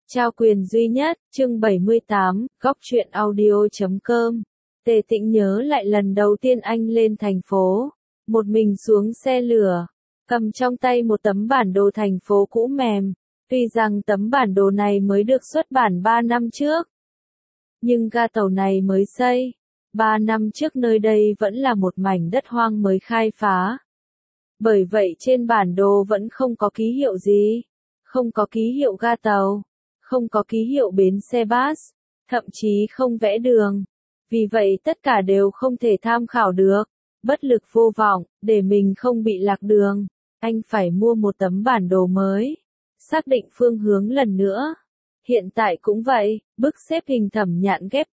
Trao quyền duy nhất, chương 78, góc truyện audio.com. Tề Tĩnh nhớ lại lần đầu tiên anh lên thành phố, một mình xuống xe lửa, cầm trong tay một tấm bản đồ thành phố cũ mềm, tuy rằng tấm bản đồ này mới được xuất bản 3 năm trước. Nhưng ga tàu này mới xây, 3 năm trước nơi đây vẫn là một mảnh đất hoang mới khai phá. Bởi vậy trên bản đồ vẫn không có ký hiệu gì, không có ký hiệu ga tàu, không có ký hiệu bến xe bus, thậm chí không vẽ đường. Vì vậy tất cả đều không thể tham khảo được, bất lực vô vọng, để mình không bị lạc đường. Anh phải mua một tấm bản đồ mới, xác định phương hướng lần nữa. Hiện tại cũng vậy, bức xếp hình Thẩm Nhạn ghép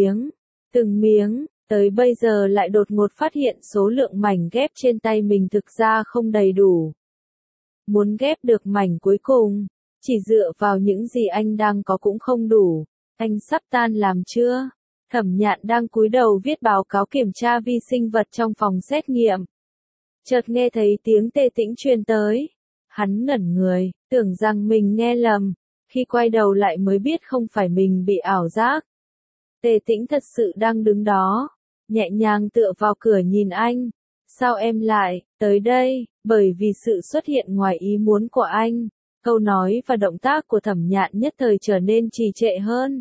từng miếng, tới bây giờ lại đột ngột phát hiện số lượng mảnh ghép trên tay mình thực ra không đầy đủ. Muốn ghép được mảnh cuối cùng, chỉ dựa vào những gì anh đang có cũng không đủ. Anh sắp tan làm chưa? Thẩm Nhạn đang cúi đầu viết báo cáo kiểm tra vi sinh vật trong phòng xét nghiệm. Chợt nghe thấy tiếng Tề Tĩnh truyền tới. Hắn ngẩn người, tưởng rằng mình nghe lầm. Khi quay đầu lại mới biết không phải mình bị ảo giác. Tề Tĩnh thật sự đang đứng đó, nhẹ nhàng tựa vào cửa nhìn anh. Sao em lại tới đây? Bởi vì sự xuất hiện ngoài ý muốn của anh. Câu nói và động tác của Thẩm Nhạn nhất thời trở nên trì trệ hơn.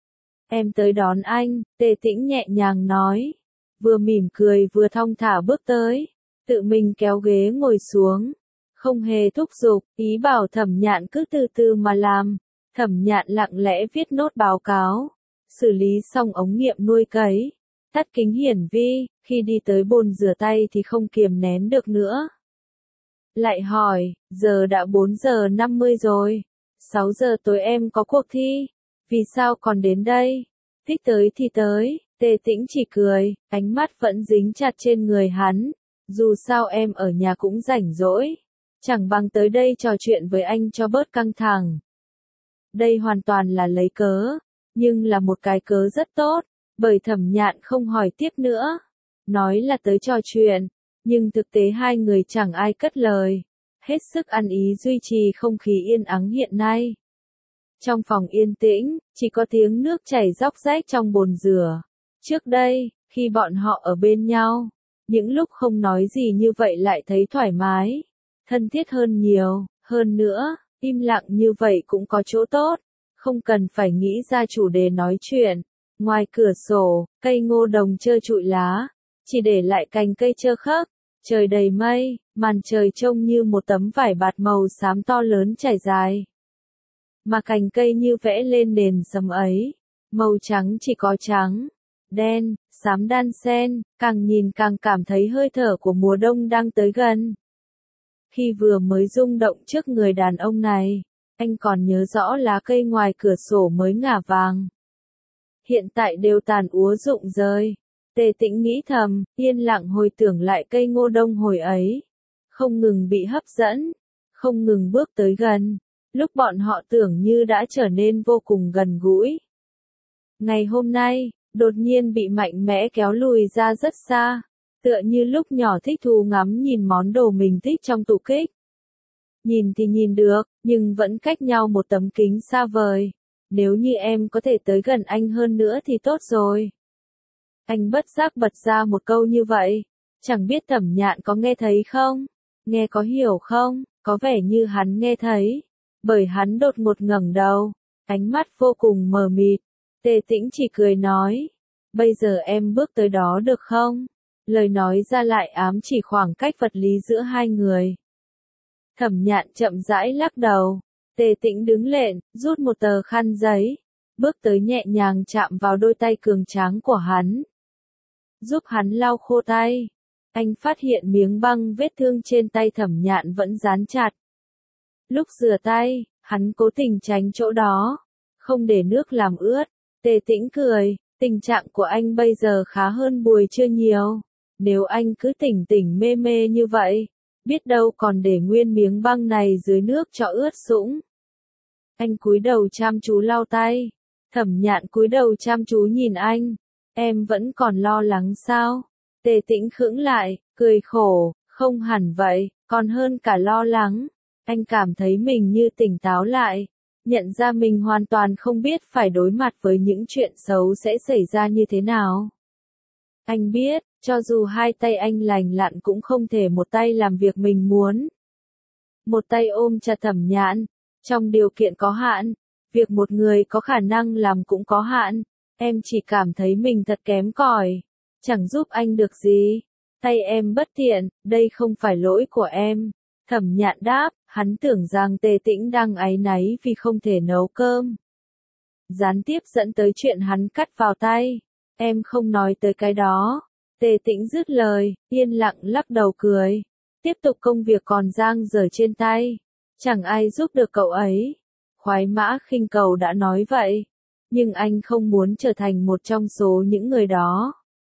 Em tới đón anh, Tề Tĩnh nhẹ nhàng nói. Vừa mỉm cười vừa thong thả bước tới, tự mình kéo ghế ngồi xuống. Không hề thúc giục, ý bảo Thẩm Nhạn cứ từ từ mà làm. Thẩm Nhạn lặng lẽ viết nốt báo cáo, xử lý xong ống nghiệm nuôi cấy, tắt kính hiển vi, khi đi tới bồn rửa tay thì không kiềm nén được nữa. Lại hỏi, giờ đã 4 giờ 50 rồi, 6 giờ tối em có cuộc thi, vì sao còn đến đây? Thích tới thì tới, Tề Tĩnh chỉ cười, ánh mắt vẫn dính chặt trên người hắn, dù sao em ở nhà cũng rảnh rỗi, chẳng bằng tới đây trò chuyện với anh cho bớt căng thẳng. Đây hoàn toàn là lấy cớ, nhưng là một cái cớ rất tốt, bởi Thẩm Nhạn không hỏi tiếp nữa, nói là tới trò chuyện. Nhưng thực tế hai người chẳng ai cất lời, hết sức ăn ý duy trì không khí yên ắng hiện nay. Trong phòng yên tĩnh, chỉ có tiếng nước chảy róc rách trong bồn rửa. Trước đây, khi bọn họ ở bên nhau, những lúc không nói gì như vậy lại thấy thoải mái, thân thiết hơn nhiều, hơn nữa, im lặng như vậy cũng có chỗ tốt, không cần phải nghĩ ra chủ đề nói chuyện. Ngoài cửa sổ, cây ngô đồng trơ trụi lá, chỉ để lại cành cây trơ khớp. Trời đầy mây, màn trời trông như một tấm vải bạt màu xám to lớn trải dài. Mà cành cây như vẽ lên nền sẫm ấy, màu trắng chỉ có trắng, đen, xám đan xen, càng nhìn càng cảm thấy hơi thở của mùa đông đang tới gần. Khi vừa mới rung động trước người đàn ông này, anh còn nhớ rõ lá cây ngoài cửa sổ mới ngả vàng. Hiện tại đều tàn úa rụng rơi. Tề Tĩnh nghĩ thầm, yên lặng hồi tưởng lại cây ngô đông hồi ấy. Không ngừng bị hấp dẫn, không ngừng bước tới gần. Lúc bọn họ tưởng như đã trở nên vô cùng gần gũi. Ngày hôm nay, đột nhiên bị mạnh mẽ kéo lùi ra rất xa. Tựa như lúc nhỏ thích thú ngắm nhìn món đồ mình thích trong tủ kích. Nhìn thì nhìn được, nhưng vẫn cách nhau một tấm kính xa vời. Nếu như em có thể tới gần anh hơn nữa thì tốt rồi. Anh bất giác bật ra một câu như vậy, chẳng biết Thẩm Nhạn có nghe thấy không, nghe có hiểu không, có vẻ như hắn nghe thấy, bởi hắn đột ngột ngẩng đầu, ánh mắt vô cùng mờ mịt. Tề Tĩnh chỉ cười nói, bây giờ em bước tới đó được không? Lời nói ra lại ám chỉ khoảng cách vật lý giữa hai người. Thẩm Nhạn chậm rãi lắc đầu, Tề Tĩnh đứng lên, rút một tờ khăn giấy, bước tới nhẹ nhàng chạm vào đôi tay cường tráng của hắn. Giúp hắn lau khô tay. Anh phát hiện miếng băng vết thương trên tay Thẩm Nhạn vẫn dán chặt. Lúc rửa tay, hắn cố tình tránh chỗ đó, không để nước làm ướt. Tề Tĩnh cười, tình trạng của anh bây giờ khá hơn buổi trưa nhiều. Nếu anh cứ tỉnh tỉnh mê mê như vậy, biết đâu còn để nguyên miếng băng này dưới nước cho ướt sũng. Anh cúi đầu chăm chú lau tay. Thẩm Nhạn cúi đầu chăm chú nhìn anh. Em vẫn còn lo lắng sao? Tề Tĩnh khựng lại, cười khổ, không hẳn vậy, còn hơn cả lo lắng. Anh cảm thấy mình như tỉnh táo lại, nhận ra mình hoàn toàn không biết phải đối mặt với những chuyện xấu sẽ xảy ra như thế nào. Anh biết, cho dù hai tay anh lành lặn cũng không thể một tay làm việc mình muốn. Một tay ôm chặt Thẩm Nhạn, trong điều kiện có hạn, việc một người có khả năng làm cũng có hạn, em chỉ cảm thấy mình thật kém cỏi, chẳng giúp anh được gì. Tay em bất tiện, đây không phải lỗi của em. Thẩm Nhạn đáp, hắn tưởng rằng Tề Tĩnh đang áy náy vì không thể nấu cơm. Gián tiếp dẫn tới chuyện hắn cắt vào tay. Em không nói tới cái đó. Tề Tĩnh dứt lời, yên lặng lắc đầu cười. Tiếp tục công việc còn dang dở trên tay. Chẳng ai giúp được cậu ấy. Khoái Mã Khinh Cầu đã nói vậy. Nhưng anh không muốn trở thành một trong số những người đó.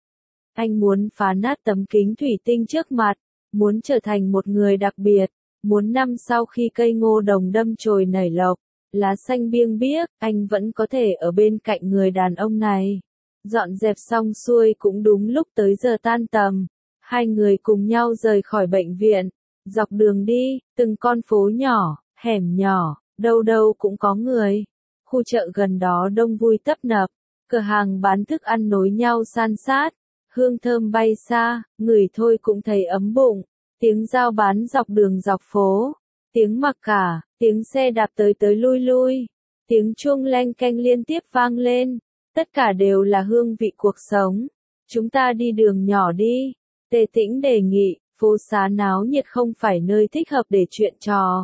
Anh muốn phá nát tấm kính thủy tinh trước mặt. Muốn trở thành một người đặc biệt. Muốn năm sau khi cây ngô đồng đâm chồi nảy lộc, lá xanh biêng biếc, anh vẫn có thể ở bên cạnh người đàn ông này. Dọn dẹp xong xuôi cũng đúng lúc tới giờ tan tầm. Hai người cùng nhau rời khỏi bệnh viện. Dọc đường đi, từng con phố nhỏ, hẻm nhỏ, đâu đâu cũng có người. Khu chợ gần đó đông vui tấp nập. Cửa hàng bán thức ăn nối nhau san sát. Hương thơm bay xa, ngửi thôi cũng thấy ấm bụng. Tiếng giao bán dọc đường dọc phố. Tiếng mặc cả, tiếng xe đạp tới tới lui lui. Tiếng chuông leng keng liên tiếp vang lên. Tất cả đều là hương vị cuộc sống. Chúng ta đi đường nhỏ đi. Tề Tĩnh đề nghị, phố xá náo nhiệt không phải nơi thích hợp để chuyện trò.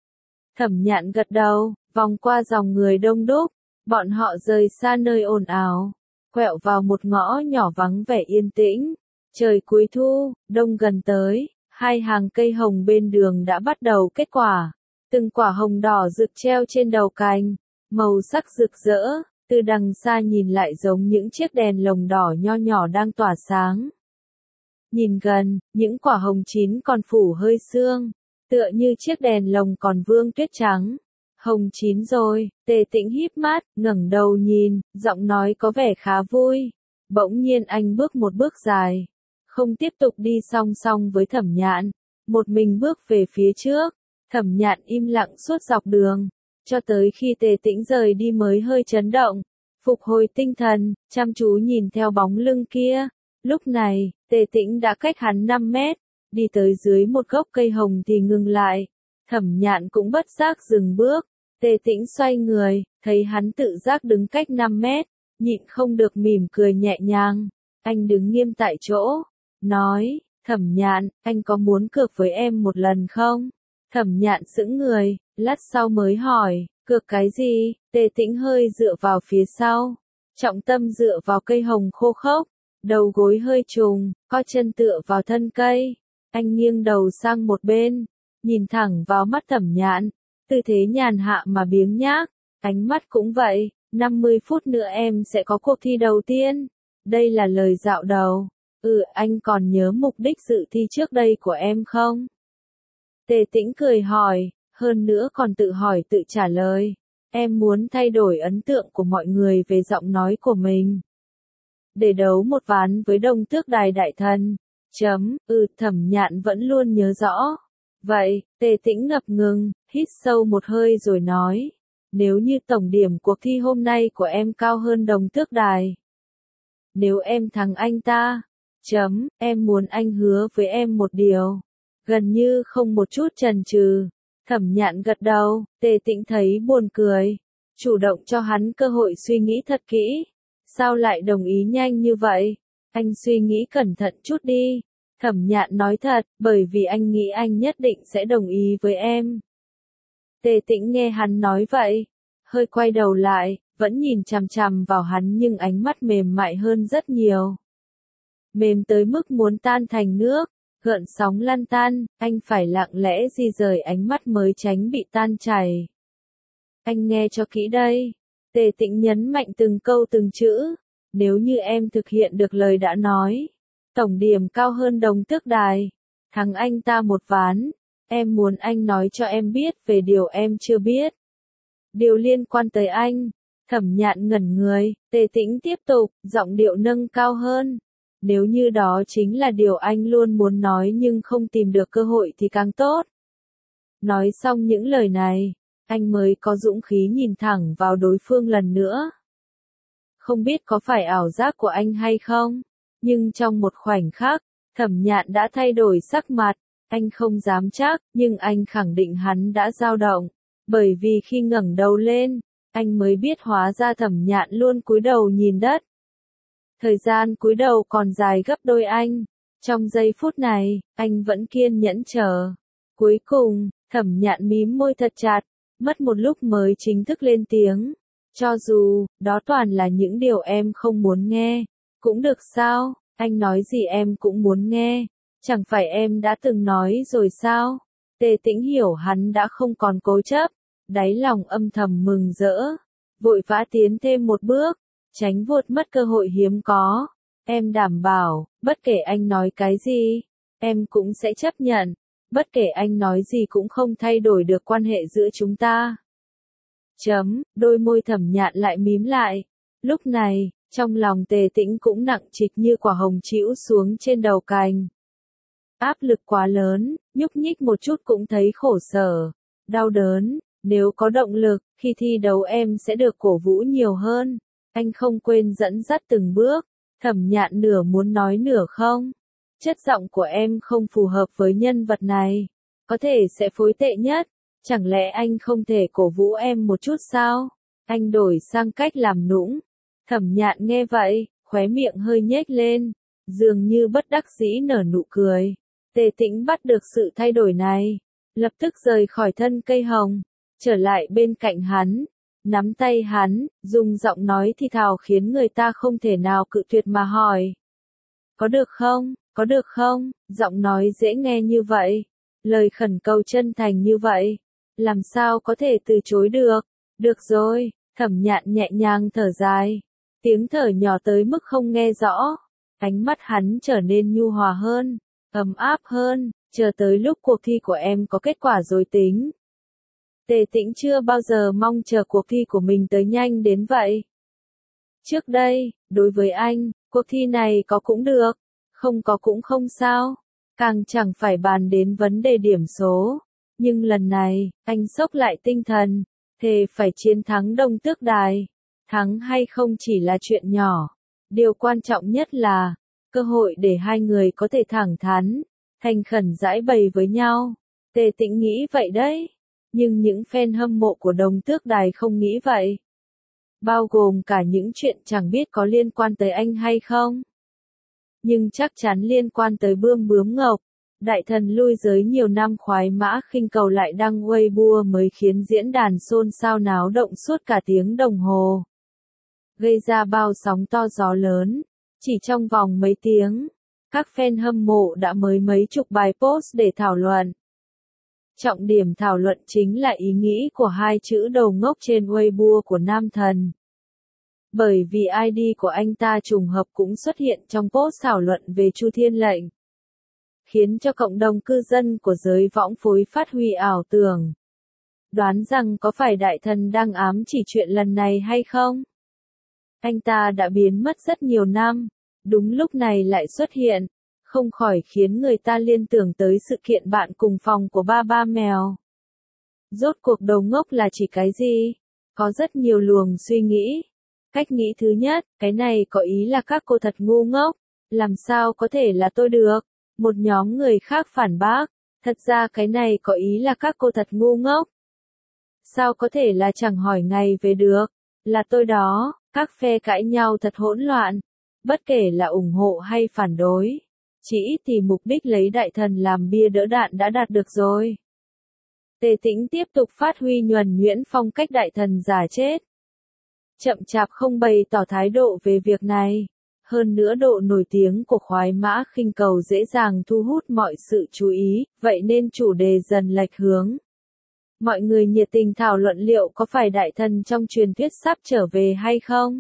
Thẩm Nhạn gật đầu, vòng qua dòng người đông đúc. Bọn họ rời xa nơi ồn ào. Quẹo vào một ngõ nhỏ vắng vẻ yên tĩnh. Trời cuối thu, đông gần tới. Hai hàng cây hồng bên đường đã bắt đầu kết quả. Từng quả hồng đỏ rực treo trên đầu cành. Màu sắc rực rỡ. Từ đằng xa nhìn lại giống những chiếc đèn lồng đỏ nho nhỏ đang tỏa sáng. Nhìn gần, những quả hồng chín còn phủ hơi sương. Tựa như chiếc đèn lồng còn vương tuyết trắng. Hồng chín rồi, Tề Tĩnh híp mắt, ngẩng đầu nhìn, giọng nói có vẻ khá vui. Bỗng nhiên anh bước một bước dài. Không tiếp tục đi song song với Thẩm Nhạn. Một mình bước về phía trước. Thẩm Nhạn im lặng suốt dọc đường. Cho tới khi Tề Tĩnh rời đi mới hơi chấn động. Phục hồi tinh thần, chăm chú nhìn theo bóng lưng kia. Lúc này, Tề Tĩnh đã cách hắn 5 mét. Đi tới dưới một gốc cây hồng thì ngừng lại. Thẩm Nhạn cũng bất giác dừng bước. Tề Tĩnh xoay người, thấy hắn tự giác đứng cách 5 mét. Nhịn không được mỉm cười nhẹ nhàng. Anh đứng nghiêm tại chỗ. Nói, Thẩm Nhạn, anh có muốn cược với em một lần không? Thẩm Nhạn sững người, lát sau mới hỏi, cược cái gì? Tề Tĩnh hơi dựa vào phía sau. Trọng tâm dựa vào cây hồng khô khốc. Đầu gối hơi trùng, co chân tựa vào thân cây. Anh nghiêng đầu sang một bên. Nhìn thẳng vào mắt Thẩm Nhạn. Tư thế nhàn hạ mà biếng nhác. Ánh mắt cũng vậy, 50 phút nữa em sẽ có cuộc thi đầu tiên. Đây là lời dạo đầu. Anh còn nhớ mục đích dự thi trước đây của em không? Tề Tĩnh cười hỏi, hơn nữa còn tự hỏi tự trả lời. Em muốn thay đổi ấn tượng của mọi người về giọng nói của mình. Để đấu một ván với Đông Tước Đài Đại Thần. Thẩm Nhạn vẫn luôn nhớ rõ. Vậy, Tề Tĩnh ngập ngừng, hít sâu một hơi rồi nói. Nếu như tổng điểm cuộc thi hôm nay của em cao hơn Đông Tước Đài. Nếu em thắng anh ta. Em muốn anh hứa với em một điều. Gần như không một chút chần chừ. Thẩm Nhạn gật đầu, Tề Tĩnh thấy buồn cười. Chủ động cho hắn cơ hội suy nghĩ thật kỹ. Sao lại đồng ý nhanh như vậy? Anh suy nghĩ cẩn thận chút đi. Thẩm Nhạn nói thật, bởi vì anh nghĩ anh nhất định sẽ đồng ý với em. Tề Tĩnh nghe hắn nói vậy. Hơi quay đầu lại, vẫn nhìn chằm chằm vào hắn nhưng ánh mắt mềm mại hơn rất nhiều. Mềm tới mức muốn tan thành nước. Gợn sóng lăn tan, anh phải lặng lẽ di rời ánh mắt mới tránh bị tan chảy. Anh nghe cho kỹ đây. Tề Tĩnh nhấn mạnh từng câu từng chữ. Nếu như em thực hiện được lời đã nói. Tổng điểm cao hơn Đông Tước Đài. Thắng anh ta một ván. Em muốn anh nói cho em biết về điều em chưa biết. Điều liên quan tới anh. Thẩm Nhạn ngẩn người, Tề Tĩnh tiếp tục, giọng điệu nâng cao hơn. Nếu như đó chính là điều anh luôn muốn nói nhưng không tìm được cơ hội thì càng tốt. Nói xong những lời này, anh mới có dũng khí nhìn thẳng vào đối phương lần nữa. Không biết có phải ảo giác của anh hay không, nhưng trong một khoảnh khắc, Thẩm Nhạn đã thay đổi sắc mặt, anh không dám chắc, nhưng anh khẳng định hắn đã dao động, bởi vì khi ngẩng đầu lên, anh mới biết hóa ra Thẩm Nhạn luôn cúi đầu nhìn đất. Thời gian cúi đầu còn dài gấp đôi anh, trong giây phút này, anh vẫn kiên nhẫn chờ. Cuối cùng, Thẩm Nhạn mím môi thật chặt, mất một lúc mới chính thức lên tiếng. Cho dù, đó toàn là những điều em không muốn nghe, cũng được sao, anh nói gì em cũng muốn nghe, chẳng phải em đã từng nói rồi sao? Tề Tĩnh hiểu hắn đã không còn cố chấp, đáy lòng âm thầm mừng rỡ, vội vã tiến thêm một bước, tránh vuột mất cơ hội hiếm có. Em đảm bảo, bất kể anh nói cái gì, em cũng sẽ chấp nhận, bất kể anh nói gì cũng không thay đổi được quan hệ giữa chúng ta. Đôi môi Thẩm Nhạn lại mím lại. Lúc này, trong lòng Tề Tĩnh cũng nặng trịch như quả hồng trĩu xuống trên đầu cành. Áp lực quá lớn, nhúc nhích một chút cũng thấy khổ sở, đau đớn, nếu có động lực, khi thi đấu em sẽ được cổ vũ nhiều hơn. Anh không quên dẫn dắt từng bước. Thẩm Nhạn nửa muốn nói nửa không. Chất giọng của em không phù hợp với nhân vật này. Có thể sẽ phối tệ nhất. Chẳng lẽ anh không thể cổ vũ em một chút sao? Anh đổi sang cách làm nũng. Thẩm Nhạn nghe vậy, khóe miệng hơi nhếch lên, dường như bất đắc dĩ nở nụ cười. Tề Tĩnh bắt được sự thay đổi này, lập tức rời khỏi thân cây hồng, trở lại bên cạnh hắn, nắm tay hắn, dùng giọng nói thì thào khiến người ta không thể nào cự tuyệt mà hỏi. Có được không, có được không, giọng nói dễ nghe như vậy, lời khẩn cầu chân thành như vậy, làm sao có thể từ chối được, được rồi, Thẩm Nhạn nhẹ nhàng thở dài, tiếng thở nhỏ tới mức không nghe rõ, ánh mắt hắn trở nên nhu hòa hơn, ấm áp hơn, chờ tới lúc cuộc thi của em có kết quả rồi tính. Tề Tĩnh chưa bao giờ mong chờ cuộc thi của mình tới nhanh đến vậy. Trước đây, đối với anh, cuộc thi này có cũng được, không có cũng không sao, càng chẳng phải bàn đến vấn đề điểm số. Nhưng lần này, anh xốc lại tinh thần, thề phải chiến thắng Đông Tước Đài. Thắng hay không chỉ là chuyện nhỏ, điều quan trọng nhất là cơ hội để hai người có thể thẳng thắn, thành khẩn giải bày với nhau. Tề Tĩnh nghĩ vậy đấy, nhưng những fan hâm mộ của Đông Tước Đài không nghĩ vậy. Bao gồm cả những chuyện chẳng biết có liên quan tới anh hay không. Nhưng chắc chắn liên quan tới Bươm Bướm Ngọc. Đại thần lui giới nhiều năm khoái mã khinh cầu lại đăng Weibo mới khiến diễn đàn xôn xao náo động suốt cả tiếng đồng hồ. Gây ra bao sóng to gió lớn. Chỉ trong vòng mấy tiếng, các fan hâm mộ đã mới mấy chục bài post để thảo luận. Trọng điểm thảo luận chính là ý nghĩ của hai chữ đầu ngốc trên Weibo của nam thần. Bởi vì ID của anh ta trùng hợp cũng xuất hiện trong post thảo luận về Chu Thiên Lệnh, khiến cho cộng đồng cư dân của giới võng phối phát huy ảo tưởng. Đoán rằng có phải đại thần đang ám chỉ chuyện lần này hay không? Anh ta đã biến mất rất nhiều năm, đúng lúc này lại xuất hiện, không khỏi khiến người ta liên tưởng tới sự kiện bạn cùng phòng của ba ba mèo. Rốt cuộc đầu ngốc là chỉ cái gì? Có rất nhiều luồng suy nghĩ. Cách nghĩ thứ nhất, cái này có ý là các cô thật ngu ngốc, làm sao có thể là tôi được? Một nhóm người khác phản bác, thật ra cái này có ý là các cô thật ngu ngốc. Sao có thể là chẳng hỏi ngày về được, là tôi đó, các phe cãi nhau thật hỗn loạn, bất kể là ủng hộ hay phản đối. Chỉ ít thì mục đích lấy đại thần làm bia đỡ đạn đã đạt được rồi. Tề Tĩnh tiếp tục phát huy nhuần nhuyễn phong cách đại thần giả chết. Chậm chạp không bày tỏ thái độ về việc này. Hơn nữa độ nổi tiếng của khoái mã khinh cầu dễ dàng thu hút mọi sự chú ý, vậy nên chủ đề dần lệch hướng. Mọi người nhiệt tình thảo luận liệu có phải đại thần trong truyền thuyết sắp trở về hay không?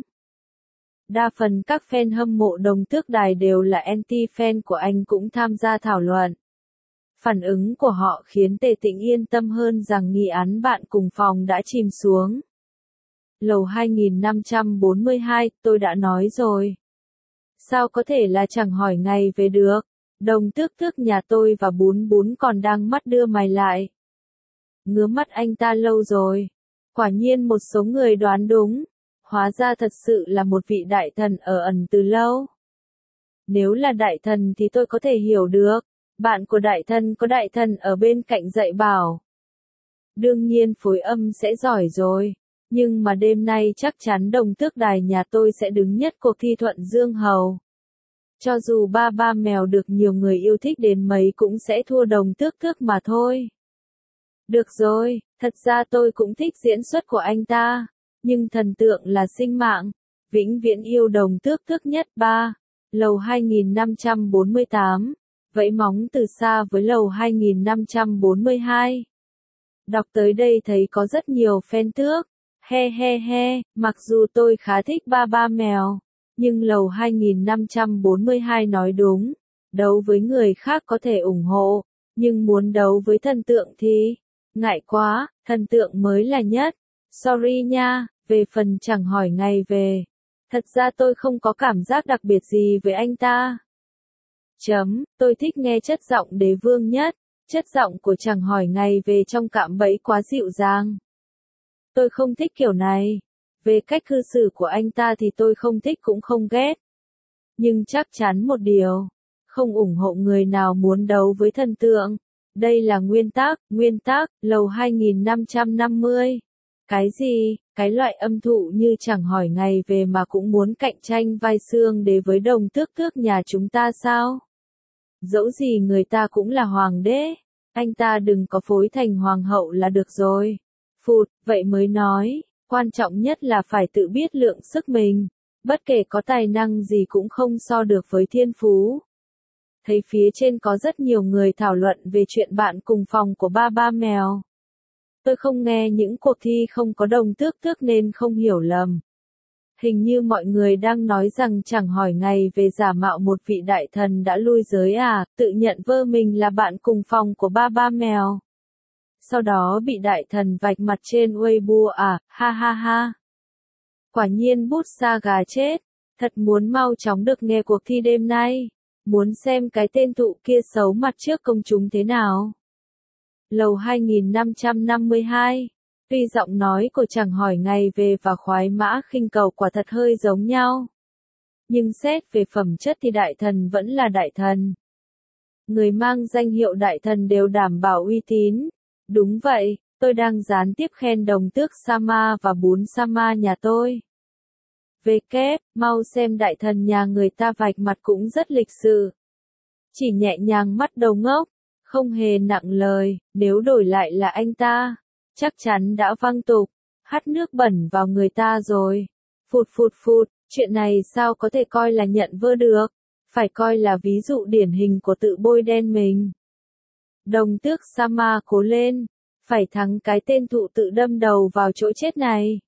Đa phần các fan hâm mộ Đông Tước Đài đều là anti-fan của anh cũng tham gia thảo luận. Phản ứng của họ khiến Tề Tĩnh yên tâm hơn rằng nghi án bạn cùng phòng đã chìm xuống. Lầu 2542, tôi đã nói rồi. Sao có thể là chẳng hỏi ngày về được? Đông Tước Tước nhà tôi và Bún Bún còn đang mắt đưa mày lại. ngứa mắt anh ta lâu rồi. Quả nhiên một số người đoán đúng. Hóa ra thật sự là một vị đại thần ở ẩn từ lâu. Nếu là đại thần thì tôi có thể hiểu được. Bạn của đại thần có đại thần ở bên cạnh dạy bảo. Đương nhiên phối âm sẽ giỏi rồi. Nhưng mà đêm nay chắc chắn đồng tước đài nhà tôi sẽ đứng nhất cuộc thi Thuận Dương Hầu. Cho dù ba ba mèo được nhiều người yêu thích đến mấy cũng sẽ thua đồng tước tước mà thôi. Được rồi, thật ra tôi cũng thích diễn xuất của anh ta. Nhưng thần tượng là sinh mạng. Vĩnh viễn yêu đồng tước tước nhất ba. Lầu 2548. Vẫy móng từ xa với lầu 2542. Đọc tới đây thấy có rất nhiều fan tước. He he he, mặc dù tôi khá thích ba ba mèo. Nhưng lầu 2542 nói đúng. Đấu với người khác có thể ủng hộ. Nhưng muốn đấu với thần tượng thì... ngại quá, thần tượng mới là nhất. Sorry nha, về phần chẳng hỏi ngày về. Thật ra tôi không có cảm giác đặc biệt gì với anh ta. Tôi thích nghe chất giọng đế vương nhất. Chất giọng của chẳng hỏi ngày về trong cạm bẫy quá dịu dàng. Tôi không thích kiểu này. Về cách cư xử của anh ta thì tôi không thích cũng không ghét. Nhưng chắc chắn một điều. Không ủng hộ người nào muốn đấu với thần tượng. Đây là nguyên tắc, lầu 2550. Cái gì, cái loại âm thụ như chẳng hỏi ngày về mà cũng muốn cạnh tranh vai xương đế với đồng tước tước nhà chúng ta sao? Dẫu gì người ta cũng là hoàng đế, anh ta đừng có phối thành hoàng hậu là được rồi. Phụt, vậy mới nói, quan trọng nhất là phải tự biết lượng sức mình, bất kể có tài năng gì cũng không so được với thiên phú. Thấy phía trên có rất nhiều người thảo luận về chuyện bạn cùng phòng của ba ba mèo. Tôi không nghe những cuộc thi không có đồng tước tước nên không hiểu lầm. Hình như mọi người đang nói rằng chẳng hỏi ngày về giả mạo một vị đại thần đã lui giới tự nhận vơ mình là bạn cùng phòng của ba ba mèo. Sau đó bị đại thần vạch mặt trên Weibo ha ha ha. Quả nhiên bút sa gà chết, thật muốn mau chóng được nghe cuộc thi đêm nay. Muốn xem cái tên thụ kia xấu mặt trước công chúng thế nào. Lầu 2552. Tuy giọng nói của chẳng hỏi ngày về và khoái mã khinh cầu quả thật hơi giống nhau. Nhưng xét về phẩm chất thì đại thần vẫn là đại thần. Người mang danh hiệu đại thần đều đảm bảo uy tín. Đúng vậy, tôi đang gián tiếp khen đồng tước Sama và bún Sama nhà tôi. Về kép, mau xem đại thần nhà người ta vạch mặt cũng rất lịch sự. Chỉ nhẹ nhàng mắt đầu ngốc, không hề nặng lời, nếu đổi lại là anh ta, chắc chắn đã văng tục, hắt nước bẩn vào người ta rồi. Phụt, chuyện này sao có thể coi là nhận vơ được, phải coi là ví dụ điển hình của tự bôi đen mình. Đồng tước Sama cố lên, phải thắng cái tên thụ tự đâm đầu vào chỗ chết này.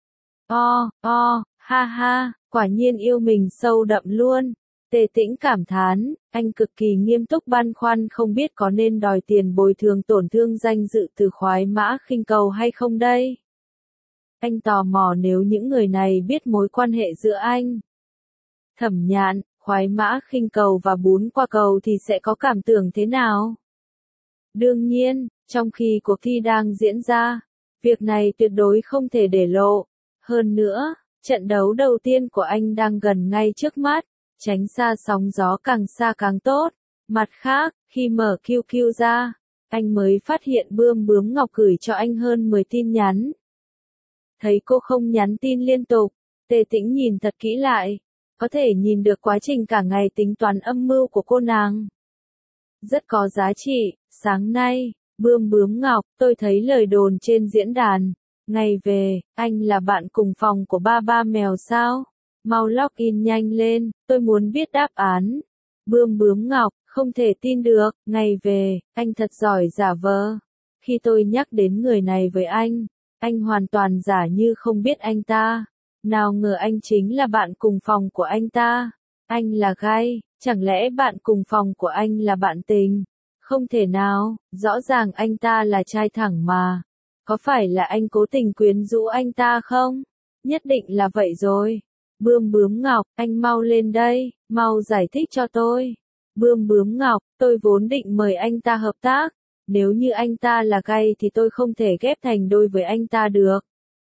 Ha ha, quả nhiên yêu mình sâu đậm luôn. Tề Tĩnh cảm thán, anh cực kỳ nghiêm túc băn khoăn không biết có nên đòi tiền bồi thường tổn thương danh dự từ khoái mã khinh cầu hay không đây. Anh tò mò nếu những người này biết mối quan hệ giữa anh, Thẩm Nhạn, khoái mã khinh cầu và bún qua cầu thì sẽ có cảm tưởng thế nào. Đương nhiên, trong khi cuộc thi đang diễn ra, việc này tuyệt đối không thể để lộ. Hơn nữa, trận đấu đầu tiên của anh đang gần ngay trước mắt, tránh xa sóng gió càng xa càng tốt. Mặt khác, khi mở QQ ra, anh mới phát hiện Bướm Ngọc gửi cho anh hơn 10 tin nhắn. Thấy cô không nhắn tin liên tục, Tề Tĩnh nhìn thật kỹ lại, có thể nhìn được quá trình cả ngày tính toán âm mưu của cô nàng. Rất có giá trị. Sáng nay, Bướm Ngọc, tôi thấy lời đồn trên diễn đàn. Ngày về, anh là bạn cùng phòng của ba ba mèo sao? Mau login nhanh lên, tôi muốn biết đáp án. Bướm Ngọc, không thể tin được, ngày về, anh thật giỏi giả vờ. Khi tôi nhắc đến người này với anh hoàn toàn giả như không biết anh ta. Nào ngờ anh chính là bạn cùng phòng của anh ta. Anh là gay, chẳng lẽ bạn cùng phòng của anh là bạn tình? Không thể nào, rõ ràng anh ta là trai thẳng mà. Có phải là anh cố tình quyến rũ anh ta không? Nhất định là vậy rồi. Bướm Ngọc, anh mau lên đây, mau giải thích cho tôi. Bướm Ngọc, tôi vốn định mời anh ta hợp tác, Nếu như anh ta là gay thì tôi không thể ghép thành đôi với anh ta được.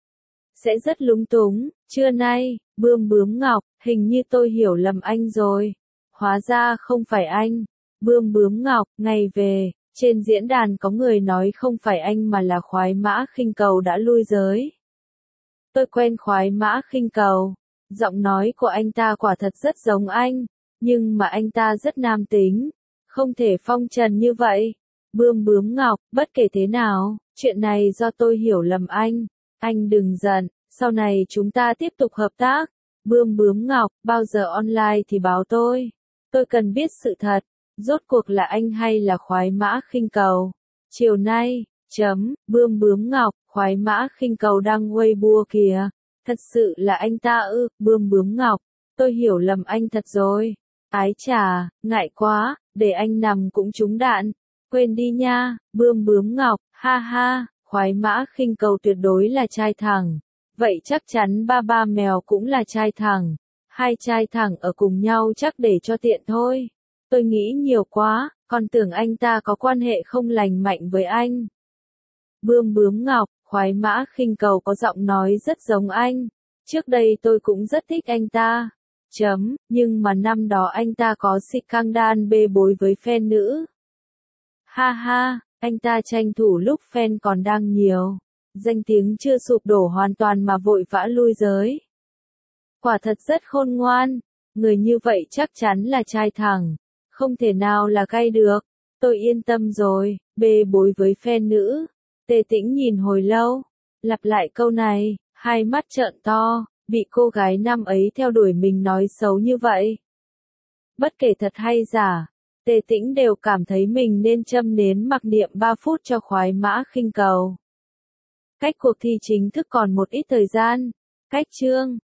Sẽ rất lúng túng, trưa nay, Bươm Bướm Ngọc, hình như tôi hiểu lầm anh rồi. Hóa ra không phải anh. Bươm Bướm Ngọc, ngày về, trên diễn đàn có người nói không phải anh mà là Khoái Mã Khinh Cầu đã lui giới. Tôi quen Khoái Mã Khinh Cầu. Giọng nói của anh ta quả thật rất giống anh, nhưng mà anh ta rất nam tính, không thể phong trần như vậy. Bươm Bướm Ngọc, bất kể thế nào, chuyện này do tôi hiểu lầm anh đừng giận, sau này chúng ta tiếp tục hợp tác. Bươm Bướm Ngọc, bao giờ online thì báo tôi cần biết sự thật, rốt cuộc là anh hay là Khoái Mã Khinh Cầu. Chiều nay, Bươm Bướm Ngọc, Khoái Mã Khinh Cầu đăng Weibo kìa. Thật sự là anh ta ư? Bươm Bướm Ngọc, tôi hiểu lầm anh thật rồi. Ái chà, ngại quá, để anh nằm cũng trúng đạn. Quên đi nha. Bươm Bướm Ngọc, ha ha, Khoái Mã Khinh Cầu tuyệt đối là trai thẳng. Vậy chắc chắn ba ba mèo cũng là trai thẳng. Hai trai thẳng ở cùng nhau chắc để cho tiện thôi. Tôi nghĩ nhiều quá, còn tưởng anh ta có quan hệ không lành mạnh với anh. Bươm Bướm Ngọc, Khoái Mã Khinh Cầu có giọng nói rất giống anh. Trước đây tôi cũng rất thích anh ta. Nhưng mà năm đó anh ta có scandal bê bối với fan nữ. Ha ha, anh ta tranh thủ lúc fan còn đang nhiều. Danh tiếng chưa sụp đổ hoàn toàn mà vội vã lui giới. Quả thật rất khôn ngoan. Người như vậy chắc chắn là trai thẳng. Không thể nào là gay được. Tôi yên tâm rồi, bê bối với fan nữ. Tề Tĩnh nhìn hồi lâu, lặp lại câu này, hai mắt trợn to, bị cô gái năm ấy theo đuổi mình nói xấu như vậy. Bất kể thật hay giả, Tề Tĩnh đều cảm thấy mình nên châm nến mặc niệm 3 phút cho Khoái Mã Khinh Cầu. Cách cuộc thi chính thức còn một ít thời gian. Cách chương